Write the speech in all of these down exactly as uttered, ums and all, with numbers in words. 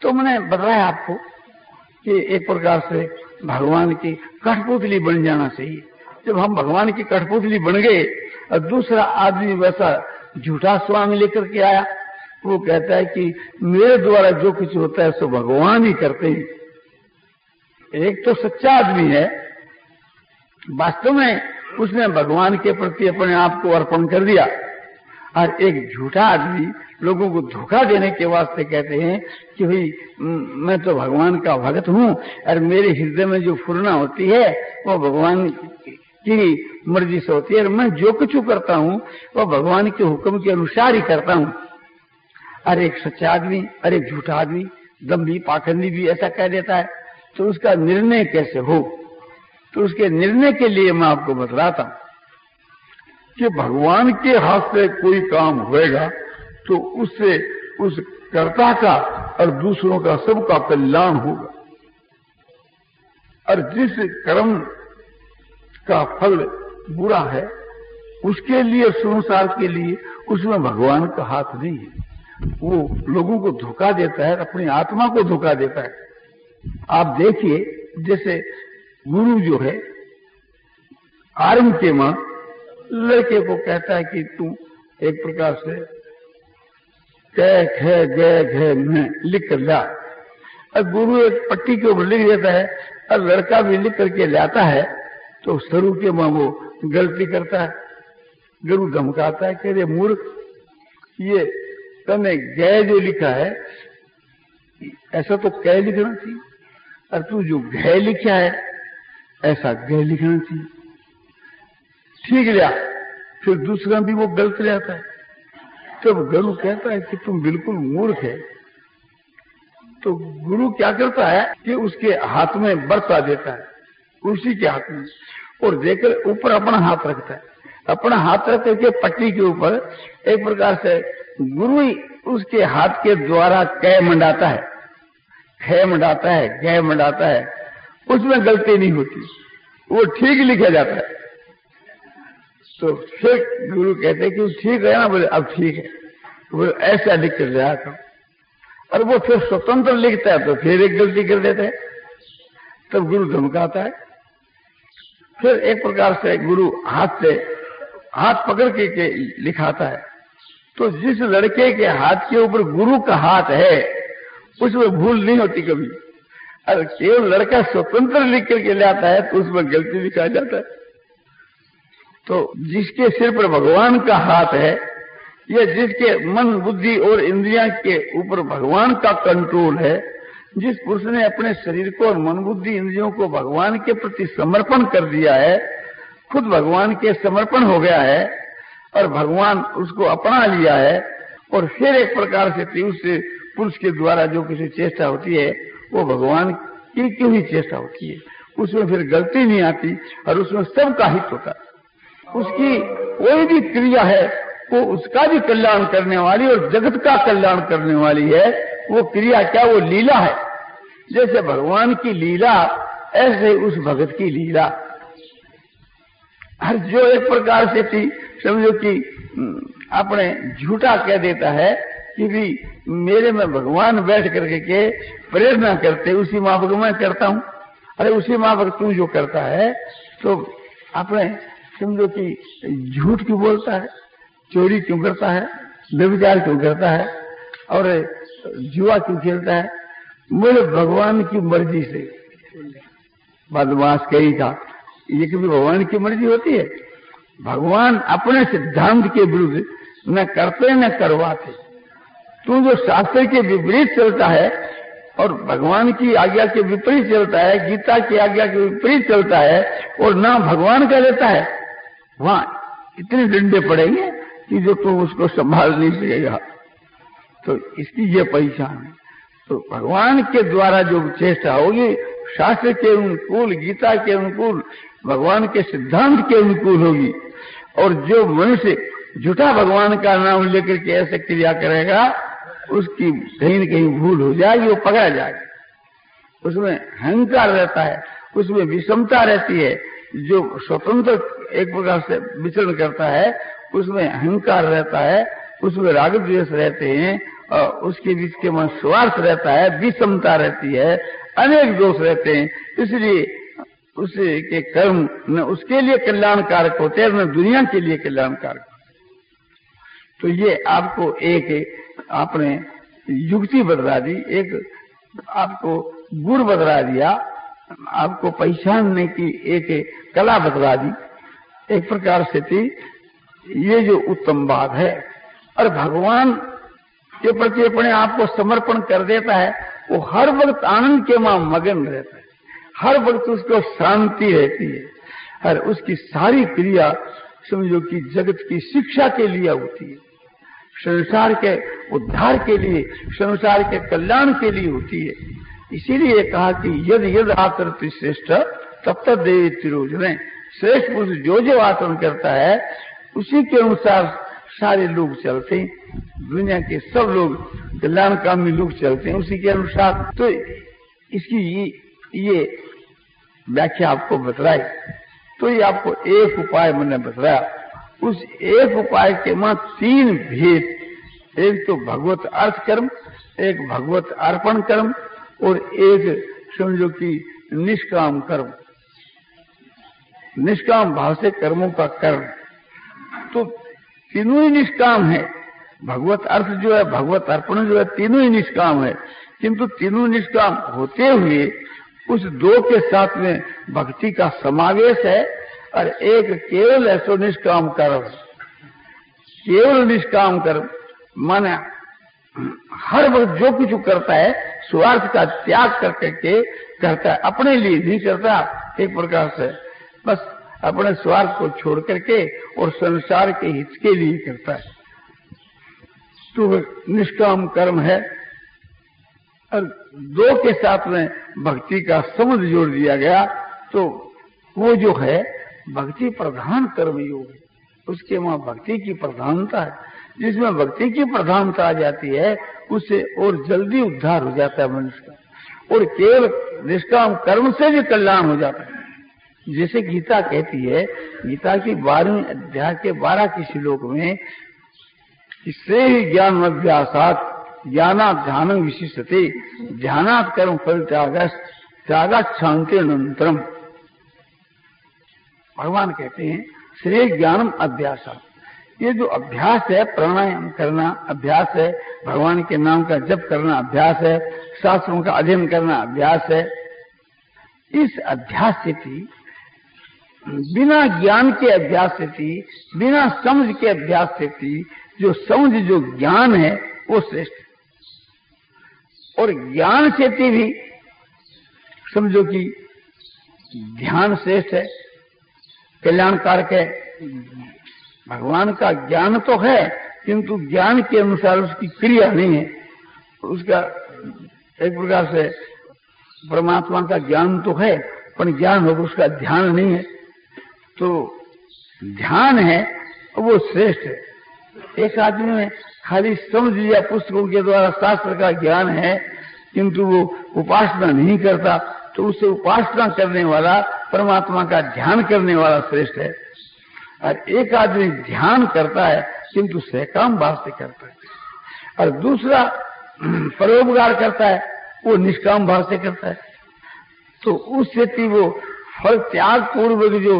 तो मैंने बताया आपको कि एक प्रकार से भगवान की कठपुतली बन जाना चाहिए। जब हम भगवान की कठपुतली बन गए और दूसरा आदमी वैसा झूठा स्वांग लेकर के आया, वो कहता है कि मेरे द्वारा जो कुछ होता है सो भगवान ही करते हैं। एक तो सच्चा आदमी है, वास्तव में उसने भगवान के प्रति अपने आप को अर्पण कर दिया, और एक झूठा आदमी लोगों को धोखा देने के वास्ते कहते हैं कि भाई मैं तो भगवान का भक्त हूं और मेरे हृदय में जो फुरना होती है वो भगवान की मर्जी से होती है, और मैं जो कुछ करता हूं वो भगवान के हुक्म के अनुसार ही करता हूं। अरे एक सच्चा आदमी, अरे एक झूठा आदमी, दम्भी पाखंडी भी ऐसा कह देता है, तो उसका निर्णय कैसे हो? तो उसके निर्णय के लिए मैं आपको बतलाता हूं कि भगवान के हाथ से कोई काम होएगा तो उससे उस कर्ता का और दूसरों का सबका कल्याण होगा, और जिस कर्म का फल बुरा है उसके लिए, संसार के लिए, उसमें भगवान का हाथ नहीं है। वो लोगों को धोखा देता है, अपनी आत्मा को धोखा देता है। आप देखिए, जैसे गुरु जो है आरंभ के मां लड़के को कहता है कि तू एक प्रकार से कै खे गे घे में लिख कर ला, और गुरु एक पट्टी के ऊपर लिख देता है और लड़का भी लिख करके लाता है, तो शुरू के मां वो गलती करता है। गुरु धमकाता है, कह रहे मूर्ख, ये तने गै जो लिखा है ऐसा तो कै लिखना चाहिए, और तू जो घै लिखा है ऐसा गै लिखना चाहिए। ठीक लिया, फिर दूसरा भी वो गलत ले आता है। तब गुरु कहता है कि तुम बिल्कुल मूर्ख है। तो गुरु क्या करता है कि उसके हाथ में बरसा देता है, उसी के हाथ में, और देकर ऊपर अपना हाथ रखता है। अपना हाथ रख करके पट्टी के ऊपर एक प्रकार से गुरु ही उसके हाथ के द्वारा कै मंडाता है, खे मंडाता है, गै मंडाता है, उसमें गलती नहीं होती, वो ठीक लिखा जाता है। तो फिर गुरु कहते कि ठीक है ना? बोले अब ठीक है, बोले ऐसा लिख कर रहा था। और वो फिर स्वतंत्र लिखता है तो फिर एक गलती कर देता है, तब गुरु धमकाता है। फिर एक प्रकार से गुरु हाथ से हाथ पकड़ के, के लिखाता है। तो जिस लड़के के हाथ के ऊपर गुरु का हाथ है उसमें भूल नहीं होती कभी, और केवल लड़का स्वतंत्र लिख करके ले आता है तो उसमें गलती लिखा जाता है। तो जिसके सिर पर भगवान का हाथ है, या जिसके मन बुद्धि और इंद्रियां के ऊपर भगवान का कंट्रोल है, जिस पुरुष ने अपने शरीर को और मन बुद्धि इंद्रियों को भगवान के प्रति समर्पण कर दिया है, खुद भगवान के समर्पण हो गया है और भगवान उसको अपना लिया है, और फिर एक प्रकार से उस पुरुष के द्वारा जो किसी चेष्टा होती है वो भगवान की क्यों ही चेष्टा होती है, उसमें फिर गलती नहीं आती और उसमें सबका हित होता है। उसकी कोई भी क्रिया है वो उसका भी कल्याण करने वाली और जगत का कल्याण करने वाली है। वो क्रिया क्या? वो लीला है। जैसे भगवान की लीला ऐसे उस भगत की लीला। हर जो एक प्रकार से थी, समझो कि अपने झूठा कह देता है कि भी मेरे में भगवान बैठ करके के प्रेरणा करते, उसी माफक मैं करता हूं। अरे उसी माफक तू जो करता है तो अपने समझो कि झूठ क्यों बोलता है, चोरी क्यों करता है, व्यभिचार क्यों करता है और जुआ क्यों खेलता है? मेरे भगवान की मर्जी से बदमाश कही था। ये कभी भगवान की मर्जी होती है? भगवान अपने सिद्धांत के विरुद्ध न करते न करवाते। तू जो शास्त्र के विपरीत चलता है और भगवान की आज्ञा के विपरीत चलता है, गीता की आज्ञा के विपरीत चलता है और ना भगवान का लेता है, वहां इतने डंडे पड़ेंगे कि जो तू उसको संभाल नहीं सकेगा। तो इसकी ये पहचान है। तो भगवान के द्वारा जो चेष्टा होगी शास्त्र के अनुकूल, गीता के अनुकूल, भगवान के सिद्धांत के अनुकूल होगी। और जो मनुष्य झूठा भगवान का नाम लेकर के ऐसे क्रिया करेगा उसकी कहीं न कहीं भूल हो जाएगी, वो पकड़ा जाएगा। उसमें अहंकार रहता है, उसमें विषमता रहती है। जो स्वतंत्र एक प्रकार से विचरण करता है उसमें अहंकार रहता है, उसमें राग द्वेष रहते हैं उसके बीच के मन स्वार्थ रहता है, विषमता रहती है, अनेक दोष रहते हैं, इसलिए उसे के कर्म न उसके लिए कल्याणकारक होते हैं न दुनिया के लिए कल्याणकारक। तो ये आपको एक आपने युक्ति बतला दी, एक आपको गुण बतला दिया, आपको पहचानने की एक कला बतला दी। एक प्रकार से थी ये जो उत्तम बात है। और भगवान के प्रति अपने आप को समर्पण कर देता है, वो हर वक्त आनंद के मां मगन रहता है, हर वक्त उसको शांति रहती है, और उसकी सारी क्रिया समझो कि जगत की शिक्षा के लिए होती है, संसार के उद्धार के लिए, संसार के कल्याण के लिए होती है। इसीलिए कहा कि यद यद आचरति श्रेष्ठ तब तक देवी तिरोजने, श्रेष्ठ पुरुष जो जो आचरण करता है उसी के अनुसार सारे लोग चलते हैं, दुनिया के सब लोग कल्याणकामी लोग चलते हैं उसी के अनुसार। तो इसकी ये, ये व्याख्या आपको बतलाई। तो ये आपको एक उपाय मैंने बतलाया, उस एक उपाय के मां तीन भेद, एक तो भगवत अर्थ कर्म, एक भगवत अर्पण कर्म और एक समझो कि निष्काम कर्म, निष्काम भाव से कर्मों का कर्म। तो तीनों ही निष्काम है, भगवत अर्थ जो है, भगवत अर्पण जो है, तीनों ही निष्काम है, किंतु तीनों निष्काम होते हुए उस दो के साथ में भक्ति का समावेश है, और एक केवल ऐसो निष्काम कर्म, केवल निष्काम कर्म माने हर वक्त जो कुछ करता है स्वार्थ का त्याग कर करके करता है, अपने लिए नहीं करता, एक प्रकार से बस अपने स्वार्थ को छोड़ करके और संसार के हित के लिए करता है, तो निष्काम कर्म है। और दो के साथ में भक्ति का संबंध जोड़ दिया गया, तो वो जो है भक्ति प्रधान कर्म योग है, उसके वहां भक्ति की प्रधानता है। जिसमें भक्ति की प्रधानता आ जाती है उससे और जल्दी उद्धार हो जाता है मनुष्य का, और केवल निष्काम कर्म से भी कल्याण हो जाता है। जैसे गीता कहती है, गीता की बारहवीं अध्याय के बारह के श्लोक में, इससे ही ज्ञान अभ्यासात ज्ञानात् ध्यानं विशिष्यते, ध्यानात् कर्म फल त्यागस् त्यागात् शांति अनंतरम। भगवान कहते हैं श्रेय ज्ञानम अभ्यासात, ये जो अभ्यास है, प्राणायाम करना अभ्यास है, भगवान के नाम का जप करना अभ्यास है, शास्त्रों का अध्ययन करना अभ्यास है। इस अभ्यास से थी, बिना ज्ञान के अभ्यास से थी, बिना समझ के अभ्यास से थी, जो समझ जो ज्ञान है वो श्रेष्ठ है। और ज्ञान से थी भी समझो कि ध्यान श्रेष्ठ है, कल्याणकारक है। भगवान का ज्ञान तो है, किंतु ज्ञान के अनुसार उसकी क्रिया नहीं है, उसका एक प्रकार से परमात्मा का ज्ञान तो है, पर ज्ञान होगा उसका ध्यान नहीं है। तो ध्यान है वो श्रेष्ठ है। एक आदमी ने खाली समझ लिया, पुस्तकों के द्वारा शास्त्र का ज्ञान है, किंतु वो उपासना नहीं करता, तो उसे उपासना करने वाला, परमात्मा का ध्यान करने वाला श्रेष्ठ है। और एक आदमी ध्यान करता है किंतु सहकाम भाव से करता है, और दूसरा परोपकार करता है वो निष्काम भाव से करता है। तो उस स्थिति वो फल त्याग पूर्वक जो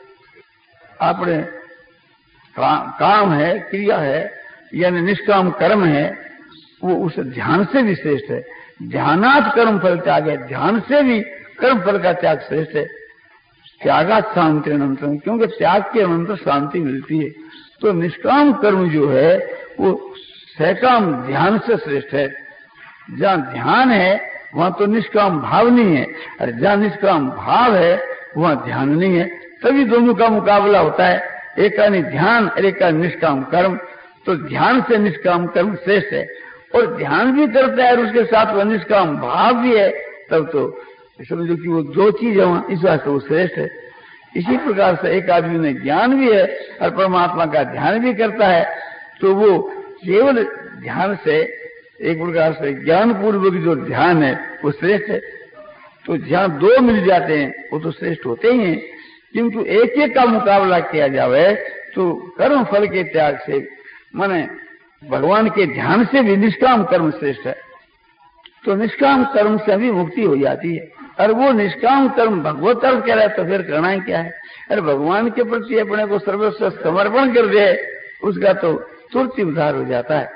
अपने का, काम है, क्रिया है, यानी निष्काम कर्म है, वो उस ध्यान से भी श्रेष्ठ है। ध्यानात् कर्म फल त्याग है, ध्यान से भी कर्म फल का त्याग श्रेष्ठ है। त्यागात् शांति अनंतरम, क्योंकि त्याग के अनंतर शांति मिलती है। तो निष्काम कर्म जो है वो सहकाम ध्यान से श्रेष्ठ है। जहाँ ध्यान है वहां तो निष्काम भाव नहीं है, और जहाँ निष्काम भाव है वहां ध्यान नहीं है, तभी दोनों का मुकाबला होता है, एक का ध्यान और एक का निष्काम कर्म। तो ध्यान से निष्काम कर्म श्रेष्ठ है, और ध्यान भी करता है और उसके साथ वह निष्काम भाव भी है, तब तो समझो कि वो दो चीज है, इस वास्ते वो श्रेष्ठ है। इसी प्रकार से एक आदमी में ज्ञान भी है और परमात्मा का ध्यान भी करता है, तो वो केवल ध्यान से, एक प्रकार से ज्ञान पूर्वक जो ध्यान है वो श्रेष्ठ है। तो जहाँ दो मिल जाते हैं वो तो श्रेष्ठ होते ही हैं, किंतु एक एक का मुकाबला किया जाए तो कर्म फल के त्याग से, माने भगवान के ध्यान से भी निष्काम कर्म श्रेष्ठ है। तो निष्काम कर्म से भी मुक्ति हो जाती है। और वो निष्काम कर्म भगवत अर्थ कह रहा है तो फिर करना ही क्या है? अरे भगवान के प्रति अपने को सर्वस्व समर्पण कर दे, उसका तो तुरंत उद्धार हो जाता है।